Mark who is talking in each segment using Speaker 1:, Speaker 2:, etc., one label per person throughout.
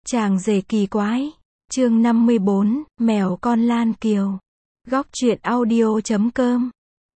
Speaker 1: Chàng rể kỳ quái. Chương 54, mèo con Lan Kiều. Góc truyện audio.com.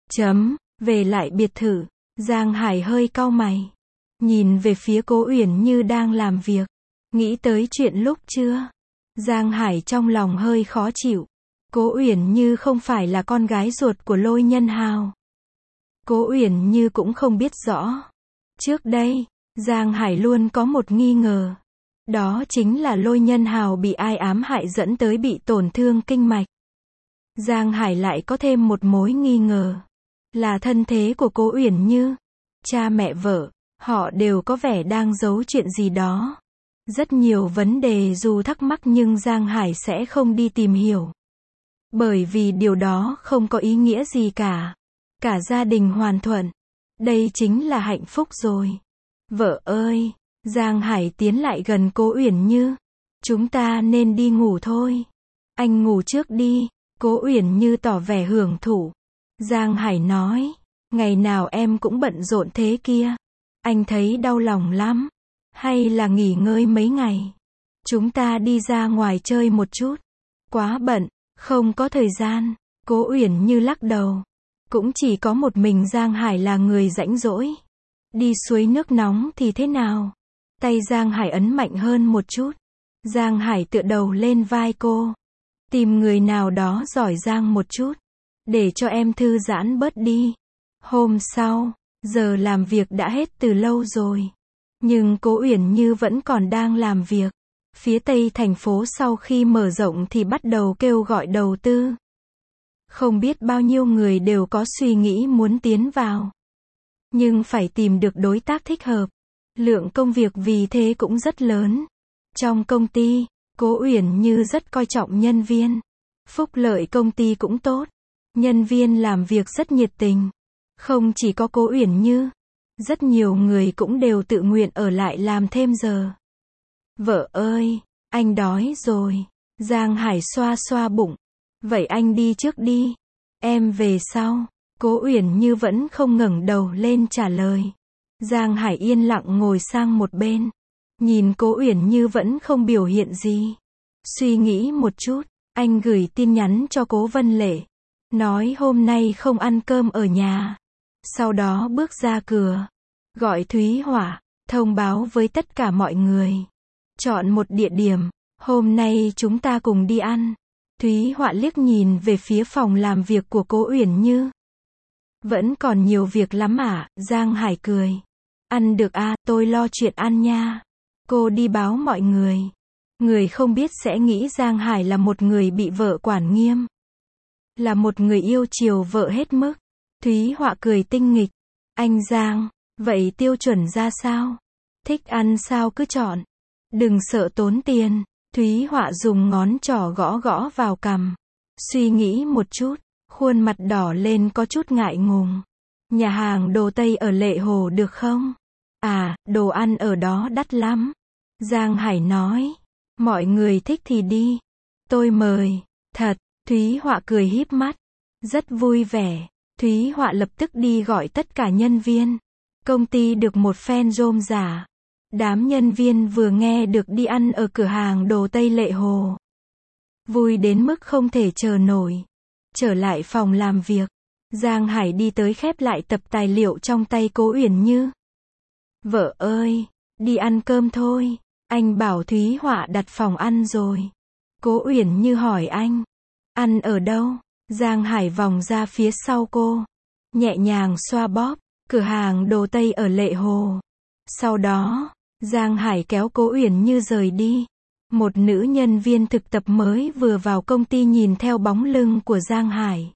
Speaker 1: Về lại biệt thự, Giang Hải hơi cau mày. Nhìn về phía Cố Uyển Như đang làm việc. Nghĩ tới chuyện lúc trưa. Giang Hải trong lòng hơi khó chịu. Cố Uyển Như không phải là con gái ruột của Lôi Nhân Hào. Cố Uyển Như cũng không biết rõ. Trước đây, Giang Hải luôn có một nghi ngờ. Đó chính là Lôi Nhân Hào bị ai ám hại dẫn tới bị tổn thương kinh mạch. Giang Hải lại có thêm một mối nghi ngờ. Là thân thế của Cố Uyển Như. Cha mẹ vợ, họ đều có vẻ đang giấu chuyện gì đó. Rất nhiều vấn đề dù thắc mắc nhưng Giang Hải sẽ không đi tìm hiểu. Bởi vì điều đó không có ý nghĩa gì cả. Cả gia đình hòa thuận. Đây chính là hạnh phúc rồi. Vợ ơi! Giang Hải tiến lại gần Cố Uyển Như. Chúng ta nên đi ngủ thôi. Anh ngủ trước đi. Cố Uyển Như tỏ vẻ hưởng thụ. Giang Hải nói. Ngày nào em cũng bận rộn thế kia. Anh thấy đau lòng lắm. Hay là nghỉ ngơi mấy ngày. Chúng ta đi ra ngoài chơi một chút. Quá bận, không có thời gian. Cố Uyển Như lắc đầu. Cũng chỉ có một mình Giang Hải là người rãnh rỗi. Đi suối nước nóng thì thế nào? Tay Giang Hải ấn mạnh hơn một chút. Giang Hải tựa đầu lên vai cô. Tìm người nào đó giỏi giang một chút. Để cho em thư giãn bớt đi. Hôm sau, giờ làm việc đã hết từ lâu rồi. Nhưng Cố Uyển Như vẫn còn đang làm việc. Phía tây thành phố sau khi mở rộng thì bắt đầu kêu gọi đầu tư. Không biết bao nhiêu người đều có suy nghĩ muốn tiến vào. Nhưng phải tìm được đối tác thích hợp. Lượng công việc vì thế cũng rất lớn. Trong công ty, Cố Uyển Như rất coi trọng nhân viên. Phúc lợi công ty cũng tốt. Nhân viên làm việc rất nhiệt tình. Không chỉ có Cố Uyển Như. Rất nhiều người cũng đều tự nguyện ở lại làm thêm giờ. Vợ ơi, anh đói rồi. Giang Hải xoa xoa bụng. Vậy anh đi trước đi. Em về sau. Cố Uyển Như vẫn không ngẩng đầu lên trả lời. Giang Hải yên lặng ngồi sang một bên. Nhìn Cố Uyển Như vẫn không biểu hiện gì. Suy nghĩ một chút, anh gửi tin nhắn cho Cố Vân Lệ. Nói hôm nay không ăn cơm ở nhà. Sau đó bước ra cửa. Gọi Thúy Họa, thông báo với tất cả mọi người. Chọn một địa điểm, hôm nay chúng ta cùng đi ăn. Thúy Họa liếc nhìn về phía phòng làm việc của Cố Uyển Như. Vẫn còn nhiều việc lắm à? Giang Hải cười. Ăn được à, tôi lo chuyện ăn nha. Cô đi báo mọi người. Người không biết sẽ nghĩ Giang Hải là một người bị vợ quản nghiêm. Là một người yêu chiều vợ hết mức. Thúy Họa cười tinh nghịch. Anh Giang, vậy tiêu chuẩn ra sao? Thích ăn sao cứ chọn. Đừng sợ tốn tiền. Thúy Họa dùng ngón trỏ gõ gõ vào cằm. Suy nghĩ một chút, khuôn mặt đỏ lên có chút ngại ngùng. Nhà hàng đồ Tây ở Lệ Hồ được không? À, đồ ăn ở đó đắt lắm. Giang Hải nói. Mọi người thích thì đi. Tôi mời. Thật, Thúy Họa cười híp mắt. Rất vui vẻ. Thúy Họa lập tức đi gọi tất cả nhân viên. Công ty được một phen rôm rả. Đám nhân viên vừa nghe được đi ăn ở cửa hàng đồ Tây Lệ Hồ. Vui đến mức không thể chờ nổi. Trở lại phòng làm việc. Giang Hải đi tới khép lại tập tài liệu trong tay Cố Uyển Như. Vợ ơi, đi ăn cơm thôi. Anh bảo Thúy Họa đặt phòng ăn rồi. Cố Uyển Như hỏi anh. Ăn ở đâu? Giang Hải vòng ra phía sau cô. Nhẹ nhàng xoa bóp. Cửa hàng đồ Tây ở Lệ Hồ. Sau đó, Giang Hải kéo Cố Uyển Như rời đi. Một nữ nhân viên thực tập mới vừa vào công ty nhìn theo bóng lưng của Giang Hải.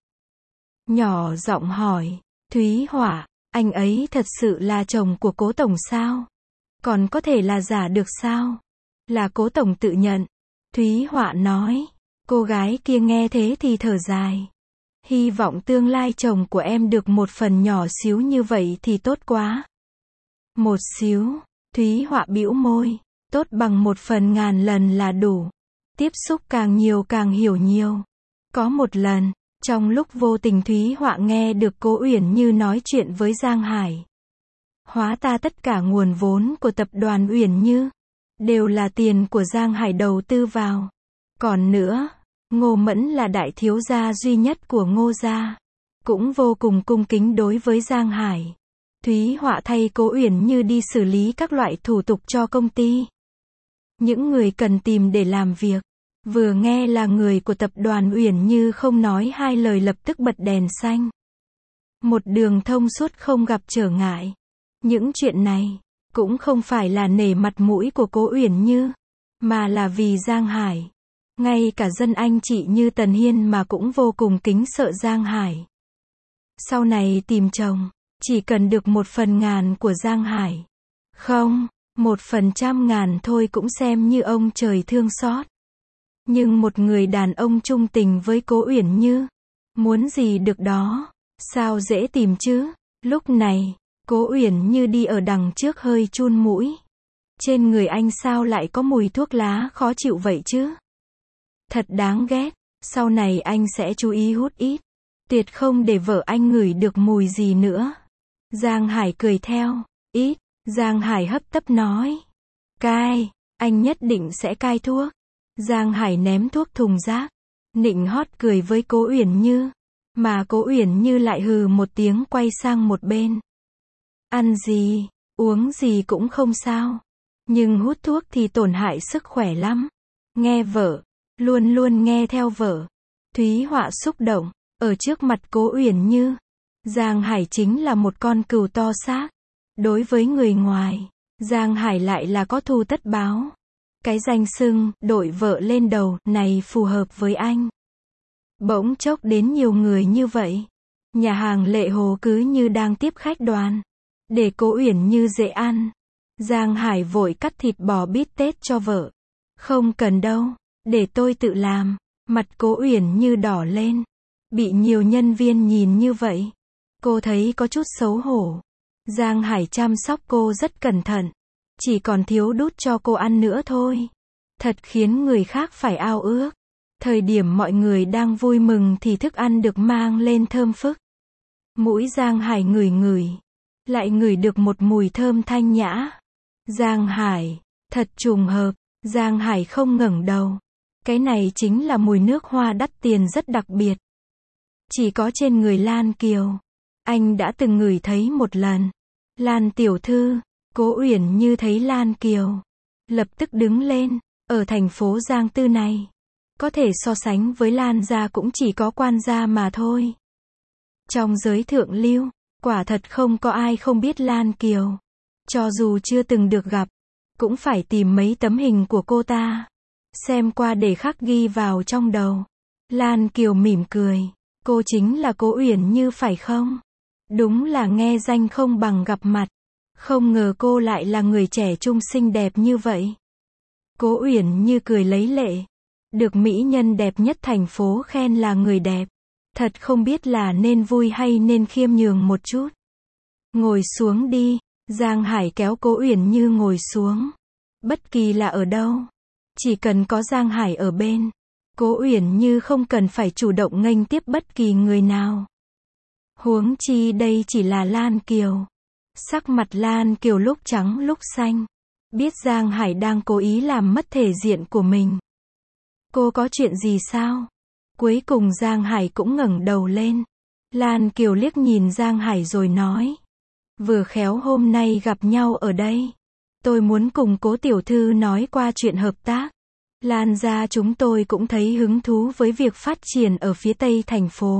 Speaker 1: Nhỏ giọng hỏi. Thúy Họa, anh ấy thật sự là chồng của Cố Tổng sao? Còn có thể là giả được sao? Là Cố Tổng tự nhận. Thúy Họa nói. Cô gái kia nghe thế thì thở dài. Hy vọng tương lai chồng của em được một phần nhỏ xíu như vậy thì tốt quá. Một xíu. Thúy Họa bĩu môi. Tốt bằng 1/1000 lần là đủ. Tiếp xúc càng nhiều càng hiểu nhiều. Có một lần, trong lúc vô tình Thúy Họa nghe được Cố Uyển Như nói chuyện với Giang Hải. Hóa ta tất cả nguồn vốn của tập đoàn Uyển Như. đều là tiền của Giang Hải đầu tư vào. Còn nữa, Ngô Mẫn là đại thiếu gia duy nhất của Ngô gia, cũng vô cùng cung kính đối với Giang Hải. Thúy Họa thay Cố Uyển Như đi xử lý các loại thủ tục cho công ty. Những người cần tìm để làm việc, vừa nghe là người của tập đoàn Uyển Như không nói hai lời lập tức bật đèn xanh. Một đường thông suốt không gặp trở ngại. Những chuyện này, cũng không phải là nể mặt mũi của Cố Uyển Như, mà là vì Giang Hải. Ngay cả dân anh chị như Tần Hiên mà cũng vô cùng kính sợ Giang Hải. Sau này tìm chồng, chỉ cần được 1/1000 của Giang Hải. Không, 1/100.000 thôi cũng xem như ông trời thương xót. Nhưng một người đàn ông trung tình với Cố Uyển Như, muốn gì được đó, sao dễ tìm chứ. Lúc này, Cố Uyển Như đi ở đằng trước hơi chun mũi. Trên người anh sao lại có mùi thuốc lá khó chịu vậy chứ? Thật đáng ghét, sau này anh sẽ chú ý hút ít. Tuyệt không để vợ anh ngửi được mùi gì nữa. Giang Hải cười theo, ít, Giang Hải hấp tấp nói. Cai, anh nhất định sẽ cai thuốc. Giang Hải ném thuốc thùng rác, nịnh hót cười với Cố Uyển Như. Mà Cố Uyển Như lại hừ một tiếng quay sang một bên. Ăn gì, uống gì cũng không sao. Nhưng hút thuốc thì tổn hại sức khỏe lắm. Nghe vợ, luôn luôn nghe theo vợ. Thúy Họa xúc động, ở trước mặt Cố Uyển Như. Giang Hải chính là một con cừu to xác. Đối với người ngoài, Giang Hải lại là có thù tất báo. Cái danh xưng, đội vợ lên đầu, này phù hợp với anh. Bỗng chốc đến nhiều người như vậy. Nhà hàng Lệ Hồ cứ như đang tiếp khách đoàn. Để Cố Uyển Như dễ ăn. Giang Hải vội cắt thịt bò bít tết cho vợ. Không cần đâu, để tôi tự làm. Mặt Cố Uyển Như đỏ lên. Bị nhiều nhân viên nhìn như vậy, cô thấy có chút xấu hổ. Giang Hải chăm sóc cô rất cẩn thận, chỉ còn thiếu đút cho cô ăn nữa thôi. Thật khiến người khác phải ao ước. Thời điểm mọi người đang vui mừng thì thức ăn được mang lên thơm phức. Mũi Giang Hải ngửi ngửi, lại ngửi được một mùi thơm thanh nhã. Giang Hải, thật trùng hợp. Giang Hải không ngẩng đầu. Cái này chính là mùi nước hoa đắt tiền rất đặc biệt. Chỉ có trên người Lan Kiều. Anh đã từng ngửi thấy một lần. Lan tiểu thư, Cố Uyển Như thấy Lan Kiều, lập tức đứng lên. Ở thành phố Giang Tư này, có thể so sánh với Lan gia cũng chỉ có Quan gia mà thôi. Trong giới thượng lưu, quả thật không có ai không biết Lan Kiều. Cho dù chưa từng được gặp, cũng phải tìm mấy tấm hình của cô ta, xem qua để khắc ghi vào trong đầu. Lan Kiều mỉm cười. Cô chính là Cố Uyển Như phải không? Đúng là nghe danh không bằng gặp mặt. Không ngờ cô lại là người trẻ trung xinh đẹp như vậy. Cố Uyển Như cười lấy lệ. Được mỹ nhân đẹp nhất thành phố khen là người đẹp. Thật không biết là nên vui hay nên khiêm nhường một chút. Ngồi xuống đi. Giang Hải kéo Cố Uyển Như ngồi xuống. Bất kỳ là ở đâu, chỉ cần có Giang Hải ở bên, Cố Uyển Như không cần phải chủ động nghênh tiếp bất kỳ người nào. Huống chi đây chỉ là Lan Kiều. Sắc mặt Lan Kiều lúc trắng lúc xanh. Biết Giang Hải đang cố ý làm mất thể diện của mình. Cô có chuyện gì sao? Cuối cùng Giang Hải cũng ngẩng đầu lên. Lan Kiều liếc nhìn Giang Hải rồi nói. Vừa khéo hôm nay gặp nhau ở đây. Tôi muốn cùng Cố tiểu thư nói qua chuyện hợp tác. Lan gia chúng tôi cũng thấy hứng thú với việc phát triển ở phía tây thành phố.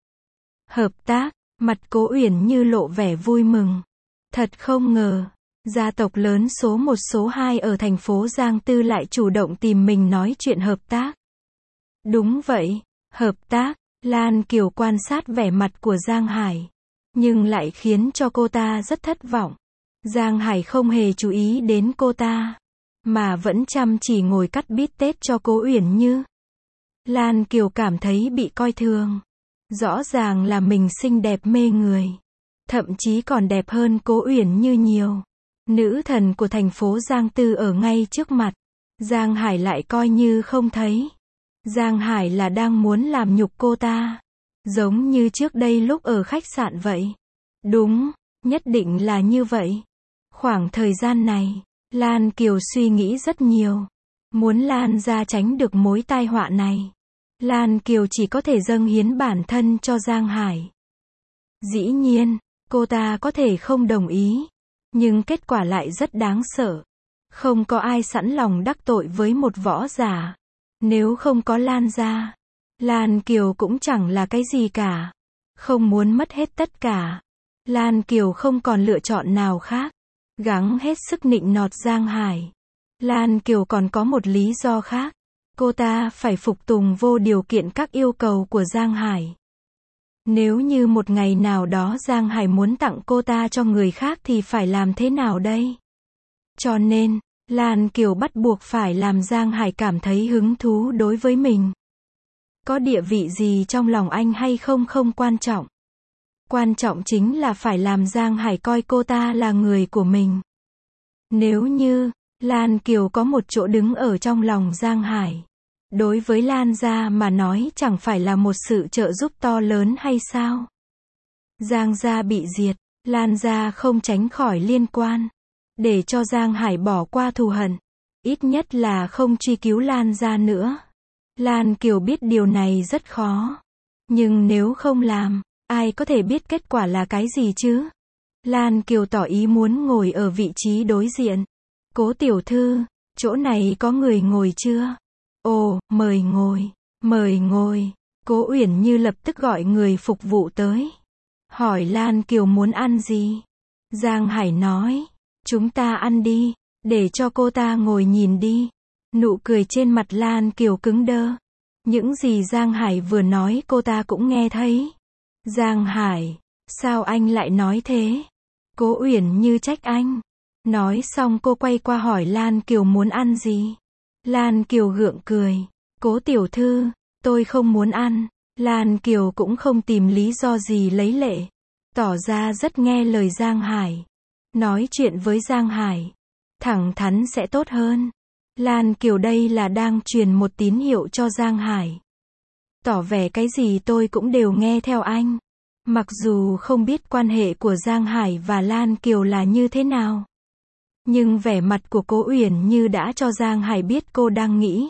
Speaker 1: Hợp tác, mặt Cố Uyển Như lộ vẻ vui mừng. Thật không ngờ, gia tộc lớn số 1 số 2 ở thành phố Giang Tư lại chủ động tìm mình nói chuyện hợp tác. Đúng vậy, hợp tác. Lan Kiều quan sát vẻ mặt của Giang Hải, nhưng lại khiến cho cô ta rất thất vọng. Giang Hải không hề chú ý đến cô ta, mà vẫn chăm chỉ ngồi cắt bít tết cho Cố Uyển Như. Lan Kiều cảm thấy bị coi thường. Rõ ràng là mình xinh đẹp mê người, thậm chí còn đẹp hơn Cố Uyển Như nhiều. Nữ thần của thành phố Giang Tư ở ngay trước mặt. Giang Hải lại coi như không thấy. Giang Hải là đang muốn làm nhục cô ta, giống như trước đây lúc ở khách sạn vậy. Đúng, nhất định là như vậy. Khoảng thời gian này, Lan Kiều suy nghĩ rất nhiều. Muốn Lan gia tránh được mối tai họa này, Lan Kiều chỉ có thể dâng hiến bản thân cho Giang Hải. Dĩ nhiên, cô ta có thể không đồng ý, nhưng kết quả lại rất đáng sợ. Không có ai sẵn lòng đắc tội với một võ giả. Nếu không có Lan gia, Lan Kiều cũng chẳng là cái gì cả. Không muốn mất hết tất cả, Lan Kiều không còn lựa chọn nào khác. Gắng hết sức nịnh nọt Giang Hải. Lan Kiều còn có một lý do khác. Cô ta phải phục tùng vô điều kiện các yêu cầu của Giang Hải. Nếu như một ngày nào đó Giang Hải muốn tặng cô ta cho người khác thì phải làm thế nào đây? Cho nên, Lan Kiều bắt buộc phải làm Giang Hải cảm thấy hứng thú đối với mình. Có địa vị gì trong lòng anh hay không không quan trọng. Quan trọng chính là phải làm Giang Hải coi cô ta là người của mình. Nếu như Lan Kiều có một chỗ đứng ở trong lòng Giang Hải, đối với Lan gia mà nói chẳng phải là một sự trợ giúp to lớn hay sao? Giang gia bị diệt, Lan gia không tránh khỏi liên quan. Để cho Giang Hải bỏ qua thù hận, ít nhất là không truy cứu Lan gia nữa. Lan Kiều biết điều này rất khó. Nhưng nếu không làm, ai có thể biết kết quả là cái gì chứ? Lan Kiều tỏ ý muốn ngồi ở vị trí đối diện. Cố tiểu thư, chỗ này có người ngồi chưa? Ồ, mời ngồi, mời ngồi. Cố Uyển Như lập tức gọi người phục vụ tới. Hỏi Lan Kiều muốn ăn gì? Giang Hải nói, chúng ta ăn đi, để cho cô ta ngồi nhìn đi. Nụ cười trên mặt Lan Kiều cứng đơ. Những gì Giang Hải vừa nói cô ta cũng nghe thấy. Giang Hải, sao anh lại nói thế? Cố Uyển Như trách anh. Nói xong cô quay qua hỏi Lan Kiều muốn ăn gì? Lan Kiều gượng cười. Cố tiểu thư, tôi không muốn ăn. Lan Kiều cũng không tìm lý do gì lấy lệ. Tỏ ra rất nghe lời Giang Hải. Nói chuyện với Giang Hải, thẳng thắn sẽ tốt hơn. Lan Kiều đây là đang truyền một tín hiệu cho Giang Hải. Tỏ vẻ cái gì tôi cũng đều nghe theo anh. Mặc dù không biết quan hệ của Giang Hải và Lan Kiều là như thế nào. Nhưng vẻ mặt của Cố Uyển Như đã cho Giang Hải biết cô đang nghĩ.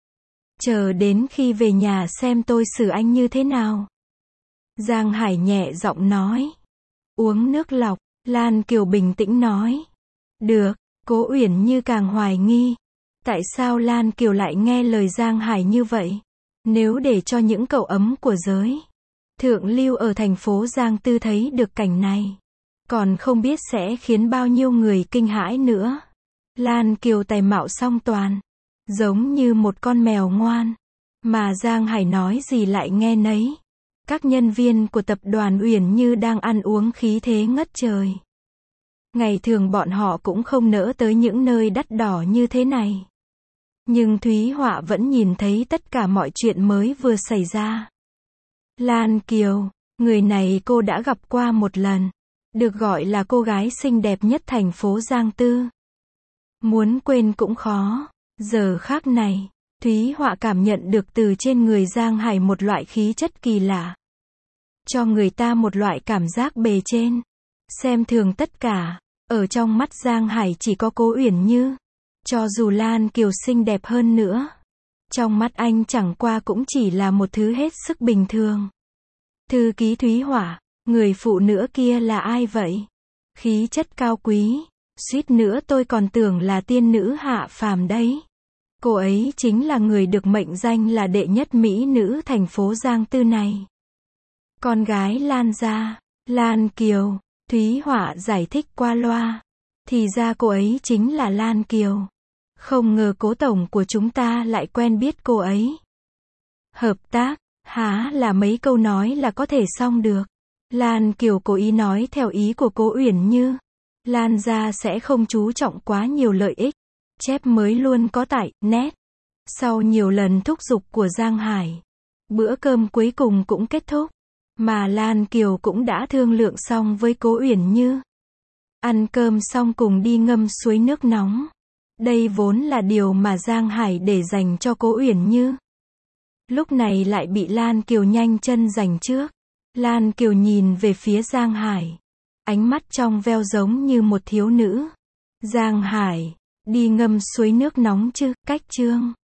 Speaker 1: Chờ đến khi về nhà xem tôi xử anh như thế nào. Giang Hải nhẹ giọng nói. Uống nước lọc, Lan Kiều bình tĩnh nói. Được, Cố Uyển Như càng hoài nghi. Tại sao Lan Kiều lại nghe lời Giang Hải như vậy? Nếu để cho những cậu ấm của giới thượng lưu ở thành phố Giang Tư thấy được cảnh này, còn không biết sẽ khiến bao nhiêu người kinh hãi nữa. Lan Kiều tài mạo song toàn, giống như một con mèo ngoan, mà Giang Hải nói gì lại nghe nấy. Các nhân viên của tập đoàn Uyển Như đang ăn uống khí thế ngất trời. Ngày thường bọn họ cũng không nỡ tới những nơi đắt đỏ như thế này. Nhưng Thúy Họa vẫn nhìn thấy tất cả mọi chuyện mới vừa xảy ra. Lan Kiều, người này cô đã gặp qua một lần. Được gọi là cô gái xinh đẹp nhất thành phố Giang Tư. Muốn quên cũng khó. Giờ khác này, Thúy Họa cảm nhận được từ trên người Giang Hải một loại khí chất kỳ lạ. Cho người ta một loại cảm giác bề trên. Xem thường tất cả. Ở trong mắt Giang Hải chỉ có Cố Uyển Như. Cho dù Lan Kiều xinh đẹp hơn nữa, trong mắt anh chẳng qua cũng chỉ là một thứ hết sức bình thường. Thư ký Thúy Họa, người phụ nữ kia là ai vậy? Khí chất cao quý, suýt nữa tôi còn tưởng là tiên nữ hạ phàm đấy. Cô ấy chính là người được mệnh danh là đệ nhất mỹ nữ thành phố Giang Tư này. Con gái Lan gia, Lan Kiều, Thúy Họa giải thích qua loa. Thì ra cô ấy chính là Lan Kiều. Không ngờ Cố tổng của chúng ta lại quen biết cô ấy. Hợp tác, há là mấy câu nói là có thể xong được. Lan Kiều cố ý nói theo ý của Cố Uyển Như. Lan gia sẽ không chú trọng quá nhiều lợi ích. Chép mới luôn có tại net. Sau nhiều lần thúc giục của Giang Hải, bữa cơm cuối cùng cũng kết thúc. Mà Lan Kiều cũng đã thương lượng xong với Cố Uyển Như. Ăn cơm xong cùng đi ngâm suối nước nóng. Đây vốn là điều mà Giang Hải để dành cho Cố Uyển Như. Lúc này lại bị Lan Kiều nhanh chân giành trước. Lan Kiều nhìn về phía Giang Hải. Ánh mắt trong veo giống như một thiếu nữ. Giang Hải, Đi ngâm suối nước nóng chứ, cách chương.